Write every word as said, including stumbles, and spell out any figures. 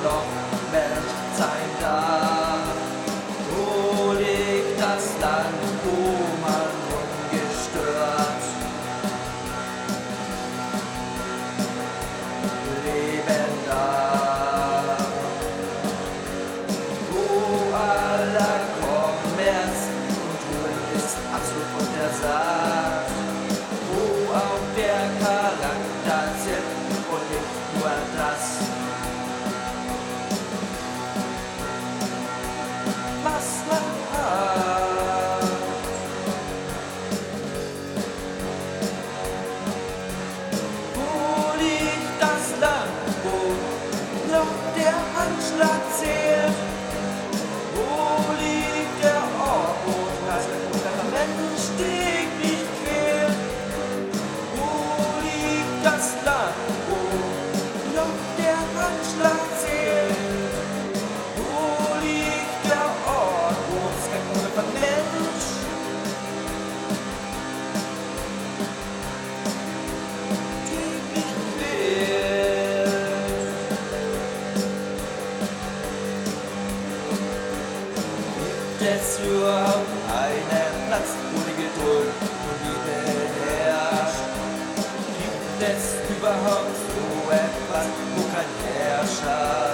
doch Mensch sein darf. Wo liegt das Land, wo man ungestört leben darf? Wo aller Kommerz und Ruhe ist absolut untersagt, wo auch der Charakter zählt und nicht nur das, was man hat. Wo liegt das Land, wo noch der Handschlag zählt? Wo liegt der Ort, wo das Mensch täglich quält? Wo liegt das Land, wo noch der Handschlag zählt? Wo liegt der Ort, wo es kein unser Mensch täglich quält? Gibt es überhaupt einen Platz, wo die Geduld und Liebe herrscht? Gibt es überhaupt so etwas, wo kein Herrscher